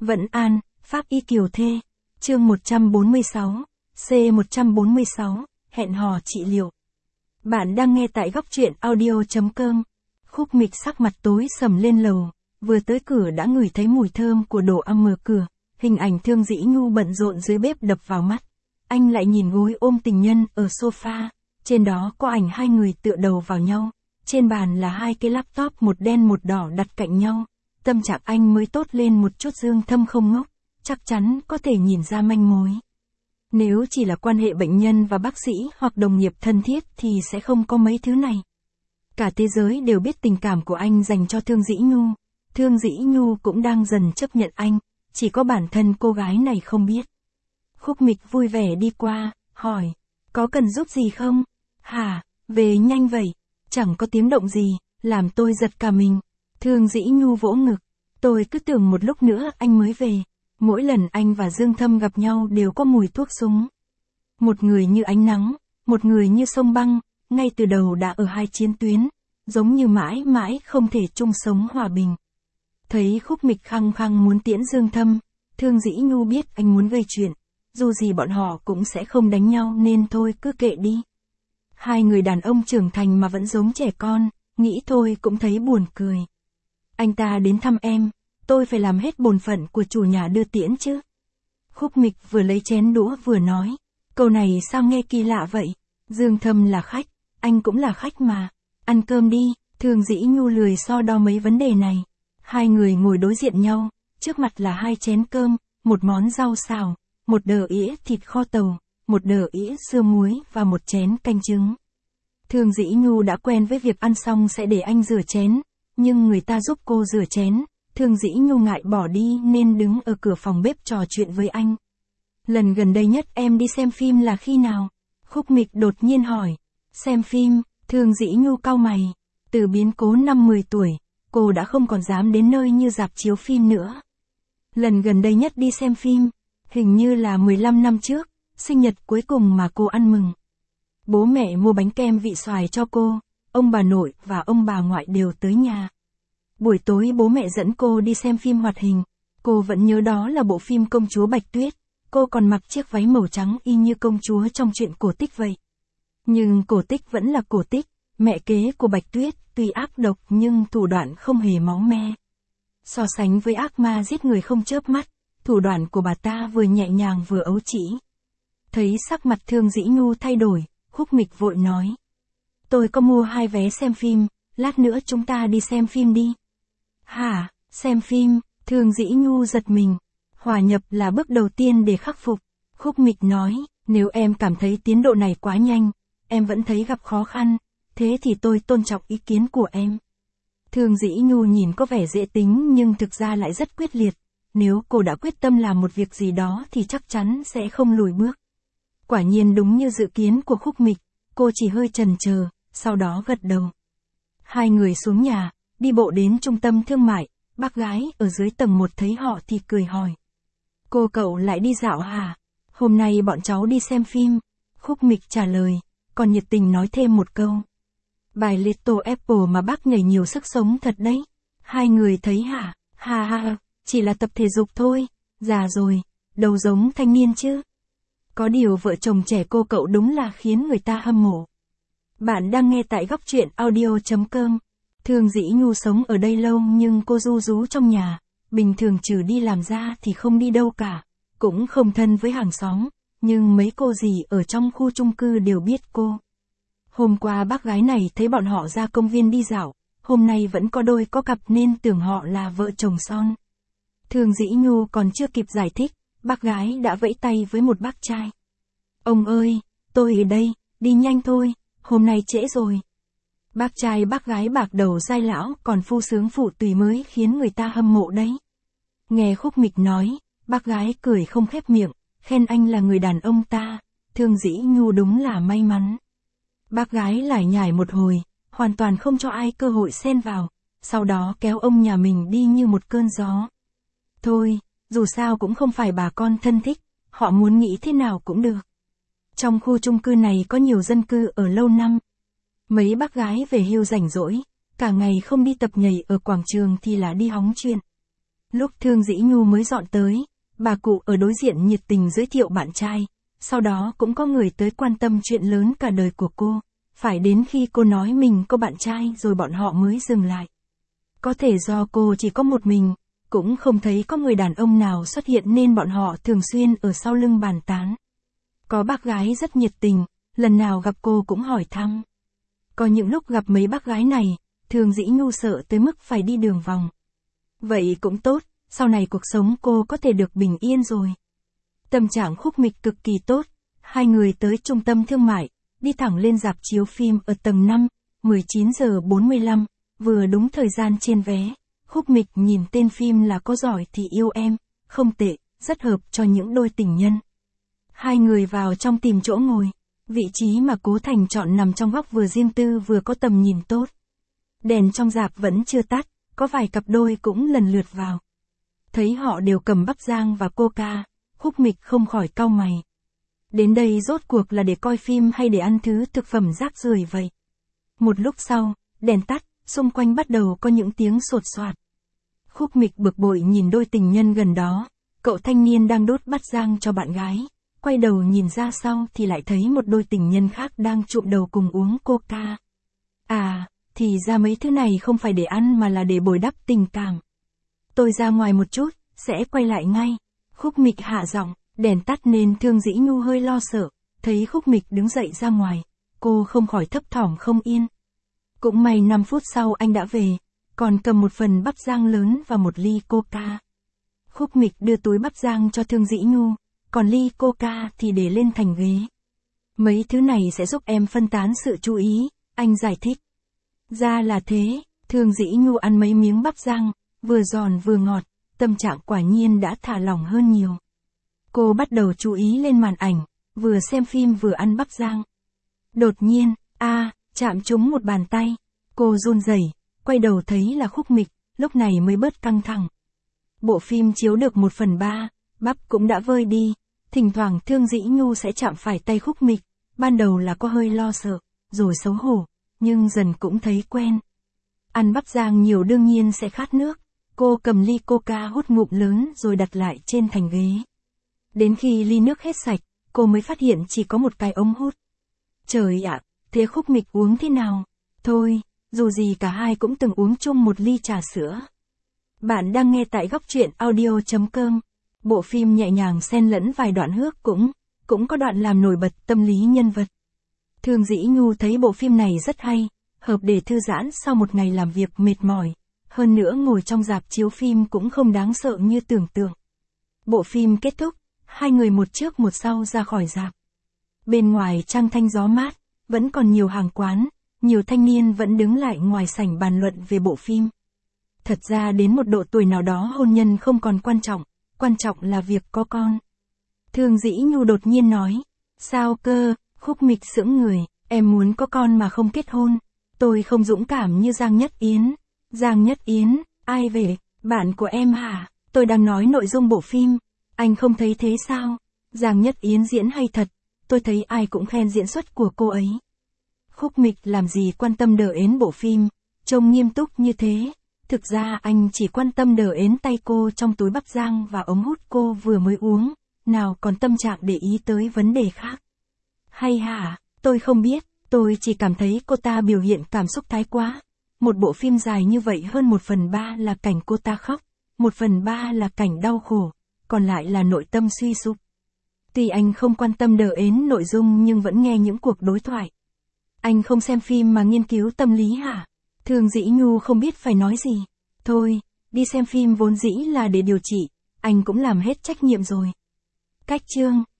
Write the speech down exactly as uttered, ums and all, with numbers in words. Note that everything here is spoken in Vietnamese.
Vẫn An, Pháp Y Kiều Thê. Chương một trăm bốn mươi sáu, C một trăm bốn mươi sáu, hẹn hò trị liệu. Bạn đang nghe tại góc truyện audio.com. Khúc Mịch sắc mặt tối sầm lên lầu, vừa tới cửa đã ngửi thấy mùi thơm của đồ ăn mở cửa, hình ảnh Thương Dĩ Nhu bận rộn dưới bếp đập vào mắt. Anh lại nhìn gối ôm tình nhân ở sofa, trên đó có ảnh hai người tựa đầu vào nhau, trên bàn là hai cái laptop một đen một đỏ đặt cạnh nhau. Tâm trạng anh mới tốt lên một chút. Dương Thâm không ngốc, chắc chắn có thể nhìn ra manh mối. Nếu chỉ là quan hệ bệnh nhân và bác sĩ hoặc đồng nghiệp thân thiết thì sẽ không có mấy thứ này. Cả thế giới đều biết tình cảm của anh dành cho Thương Dĩ Nhu. Thương Dĩ Nhu cũng đang dần chấp nhận anh, chỉ có bản thân cô gái này không biết. Khúc Mịch vui vẻ đi qua, hỏi, có cần giúp gì không? Hả, về nhanh vậy, chẳng có tiếng động gì, làm tôi giật cả mình. Thương Dĩ Nhu vỗ ngực, tôi cứ tưởng một lúc nữa anh mới về. Mỗi lần anh và Dương Thâm gặp nhau đều có mùi thuốc súng. Một người như ánh nắng, một người như sông băng, ngay từ đầu đã ở hai chiến tuyến, giống như mãi mãi không thể chung sống hòa bình. Thấy Khúc Mịch khăng khăng muốn tiễn Dương Thâm, Thương Dĩ Nhu biết anh muốn gây chuyện, dù gì bọn họ cũng sẽ không đánh nhau nên thôi cứ kệ đi. Hai người đàn ông trưởng thành mà vẫn giống trẻ con, nghĩ thôi cũng thấy buồn cười. Anh ta đến thăm em, tôi phải làm hết bổn phận của chủ nhà đưa tiễn chứ. Khúc Mịch vừa lấy chén đũa vừa nói, câu này sao nghe kỳ lạ vậy? Dương Thâm là khách, anh cũng là khách mà. Ăn cơm đi. Thương Dĩ Nhu lười so đo mấy vấn đề này. Hai người ngồi đối diện nhau, trước mặt là hai chén cơm, một món rau xào, một đờ ĩa thịt kho tàu, một đờ ĩa sưa muối và một chén canh trứng. Thương Dĩ Nhu đã quen với việc ăn xong sẽ để anh rửa chén, nhưng người ta giúp cô rửa chén, Thương Dĩ Nhu ngại bỏ đi nên đứng ở cửa phòng bếp trò chuyện với anh. Lần gần đây nhất em đi xem phim là khi nào? Khúc Mịch đột nhiên hỏi. Xem phim? Thương Dĩ Nhu cau mày. Từ biến cố năm mười tuổi, cô đã không còn dám đến nơi như rạp chiếu phim nữa. Lần gần đây nhất đi xem phim, hình như là mười lăm năm trước, sinh nhật cuối cùng mà cô ăn mừng. Bố mẹ mua bánh kem vị xoài cho cô, ông bà nội và ông bà ngoại đều tới nhà. Buổi tối bố mẹ dẫn cô đi xem phim hoạt hình, cô vẫn nhớ đó là bộ phim Công chúa Bạch Tuyết, cô còn mặc chiếc váy màu trắng y như công chúa trong truyện cổ tích vậy. Nhưng cổ tích vẫn là cổ tích, mẹ kế của Bạch Tuyết tuy ác độc nhưng thủ đoạn không hề máu me. So sánh với ác ma giết người không chớp mắt, thủ đoạn của bà ta vừa nhẹ nhàng vừa ấu trĩ. Thấy sắc mặt Thương Dĩ Nhu thay đổi, Khúc Mịch vội nói. Tôi có mua hai vé xem phim, lát nữa chúng ta đi xem phim đi. Hả, xem phim? Thương Dĩ Nhu giật mình. Hòa nhập là bước đầu tiên để khắc phục. Khúc Mịch nói, nếu em cảm thấy tiến độ này quá nhanh, em vẫn thấy gặp khó khăn, thế thì tôi tôn trọng ý kiến của em. Thương Dĩ Nhu nhìn có vẻ dễ tính nhưng thực ra lại rất quyết liệt. Nếu cô đã quyết tâm làm một việc gì đó thì chắc chắn sẽ không lùi bước. Quả nhiên đúng như dự kiến của Khúc Mịch, cô chỉ hơi chần chờ, sau đó gật đầu. Hai người xuống nhà, đi bộ đến trung tâm thương mại, bác gái ở dưới tầng một thấy họ thì cười hỏi. Cô cậu lại đi dạo hả? Hôm nay bọn cháu đi xem phim. Khúc Mịch trả lời, còn nhiệt tình nói thêm một câu. Bài Little Apple mà bác nhảy nhiều sức sống thật đấy. Hai người thấy hả? Ha ha, chỉ là tập thể dục thôi, già rồi, đầu giống thanh niên chứ. Có điều vợ chồng trẻ cô cậu đúng là khiến người ta hâm mộ. Bạn đang nghe tại góc truyện audio.com. Thương Dĩ Nhu sống ở đây lâu nhưng cô ru rú trong nhà, bình thường trừ đi làm ra thì không đi đâu cả, cũng không thân với hàng xóm, nhưng mấy cô dì ở trong khu chung cư đều biết cô. Hôm qua bác gái này thấy bọn họ ra công viên đi dạo, hôm nay vẫn có đôi có cặp nên tưởng họ là vợ chồng son. Thương Dĩ Nhu còn chưa kịp giải thích, bác gái đã vẫy tay với một bác trai. Ông ơi, tôi ở đây, đi nhanh thôi, hôm nay trễ rồi. Bác trai bác gái bạc đầu dai lão còn phu sướng phụ tùy mới khiến người ta hâm mộ đấy. Nghe Khúc Mịch nói, bác gái cười không khép miệng, khen anh là người đàn ông ta, Thương Dĩ Nhu đúng là may mắn. Bác gái lải nhải một hồi, hoàn toàn không cho ai cơ hội xen vào, sau đó kéo ông nhà mình đi như một cơn gió. Thôi, dù sao cũng không phải bà con thân thích, họ muốn nghĩ thế nào cũng được. Trong khu chung cư này có nhiều dân cư ở lâu năm. Mấy bác gái về hưu rảnh rỗi, cả ngày không đi tập nhảy ở quảng trường thì là đi hóng chuyện. Lúc Thương Dĩ Nhu mới dọn tới, bà cụ ở đối diện nhiệt tình giới thiệu bạn trai, sau đó cũng có người tới quan tâm chuyện lớn cả đời của cô, phải đến khi cô nói mình có bạn trai rồi bọn họ mới dừng lại. Có thể do cô chỉ có một mình, cũng không thấy có người đàn ông nào xuất hiện nên bọn họ thường xuyên ở sau lưng bàn tán. Có bác gái rất nhiệt tình, lần nào gặp cô cũng hỏi thăm. Có những lúc gặp mấy bác gái này, Thương Dĩ Nhu sợ tới mức phải đi đường vòng. Vậy cũng tốt, sau này cuộc sống cô có thể được bình yên rồi. Tâm trạng Khúc Mịch cực kỳ tốt, hai người tới trung tâm thương mại, đi thẳng lên rạp chiếu phim ở tầng năm, mười chín giờ bốn mươi lăm, vừa đúng thời gian trên vé. Khúc Mịch nhìn tên phim là Có Giỏi Thì Yêu Em, không tệ, rất hợp cho những đôi tình nhân. Hai người vào trong tìm chỗ ngồi, vị trí mà Cố Thành chọn nằm trong góc vừa riêng tư vừa có tầm nhìn tốt. Đèn trong rạp vẫn chưa tắt, có vài cặp đôi cũng lần lượt vào. Thấy họ đều cầm bắp rang và coca, Khúc Mịch không khỏi cau mày. Đến đây rốt cuộc là để coi phim hay để ăn thứ thực phẩm rác rưởi vậy? Một lúc sau, đèn tắt, xung quanh bắt đầu có những tiếng sột soạt. Khúc Mịch bực bội nhìn đôi tình nhân gần đó, cậu thanh niên đang đốt bát rang cho bạn gái, quay đầu nhìn ra sau thì lại thấy một đôi tình nhân khác đang chụm đầu cùng uống coca. À, thì ra mấy thứ này không phải để ăn mà là để bồi đắp tình cảm. Tôi ra ngoài một chút, sẽ quay lại ngay. Khúc Mịch hạ giọng, đèn tắt nên Thương Dĩ Nhu hơi lo sợ, thấy Khúc Mịch đứng dậy ra ngoài, cô không khỏi thấp thỏm không yên. Cũng may năm phút sau anh đã về, còn cầm một phần bắp rang lớn và một ly coca. Khúc Mịch đưa túi bắp rang cho Thương Dĩ Nhu, còn ly coca thì để lên thành ghế. Mấy thứ này sẽ giúp em phân tán sự chú ý, anh giải thích. Ra là thế, Thương Dĩ Nhu ăn mấy miếng bắp rang, vừa giòn vừa ngọt, tâm trạng quả nhiên đã thả lỏng hơn nhiều. Cô bắt đầu chú ý lên màn ảnh, vừa xem phim vừa ăn bắp rang. Đột nhiên, a, à, chạm trúng một bàn tay, cô run rẩy, quay đầu thấy là Khúc Mịch, lúc này mới bớt căng thẳng. Bộ phim chiếu được một phần ba, bắp cũng đã vơi đi, thỉnh thoảng Thương Dĩ Nhu sẽ chạm phải tay Khúc Mịch, ban đầu là có hơi lo sợ, rồi xấu hổ, nhưng dần cũng thấy quen. Ăn bắp rang nhiều đương nhiên sẽ khát nước, cô cầm ly coca hút ngụm lớn rồi đặt lại trên thành ghế. Đến khi ly nước hết sạch, cô mới phát hiện chỉ có một cái ống hút. Trời ạ, thế Khúc Mịch uống thế nào? Thôi, dù gì cả hai cũng từng uống chung một ly trà sữa. Bạn đang nghe tại góc truyện audio chấm com. Bộ phim nhẹ nhàng xen lẫn vài đoạn hước cũng, cũng có đoạn làm nổi bật tâm lý nhân vật. Thương Dĩ Nhu thấy bộ phim này rất hay, hợp để thư giãn sau một ngày làm việc mệt mỏi. Hơn nữa ngồi trong rạp chiếu phim cũng không đáng sợ như tưởng tượng. Bộ phim kết thúc, hai người một trước một sau ra khỏi rạp. Bên ngoài trăng thanh gió mát, vẫn còn nhiều hàng quán, nhiều thanh niên vẫn đứng lại ngoài sảnh bàn luận về bộ phim. Thật ra đến một độ tuổi nào đó hôn nhân không còn quan trọng, quan trọng là việc có con. Thương Dĩ Nhu đột nhiên nói, sao cơ? Khúc Mịch sững người, em muốn có con mà không kết hôn. Tôi không dũng cảm như Giang Nhất Yến. Giang Nhất Yến, ai về? Bạn của em hả? Tôi đang nói nội dung bộ phim. Anh không thấy thế sao? Giang Nhất Yến diễn hay thật, tôi thấy ai cũng khen diễn xuất của cô ấy. Khúc Mịch làm gì quan tâm đờ ến bộ phim, trông nghiêm túc như thế. Thực ra anh chỉ quan tâm đờ ến tay cô trong túi bắp rang và ống hút cô vừa mới uống, nào còn tâm trạng để ý tới vấn đề khác. Hay hả, tôi không biết, tôi chỉ cảm thấy cô ta biểu hiện cảm xúc thái quá. Một bộ phim dài như vậy hơn một phần ba là cảnh cô ta khóc, một phần ba là cảnh đau khổ, còn lại là nội tâm suy sụp. Tuy anh không quan tâm đờ ến nội dung nhưng vẫn nghe những cuộc đối thoại. Anh không xem phim mà nghiên cứu tâm lý hả? Thương Dĩ Nhu không biết phải nói gì. Thôi, đi xem phim vốn dĩ là để điều trị, anh cũng làm hết trách nhiệm rồi. Cách chương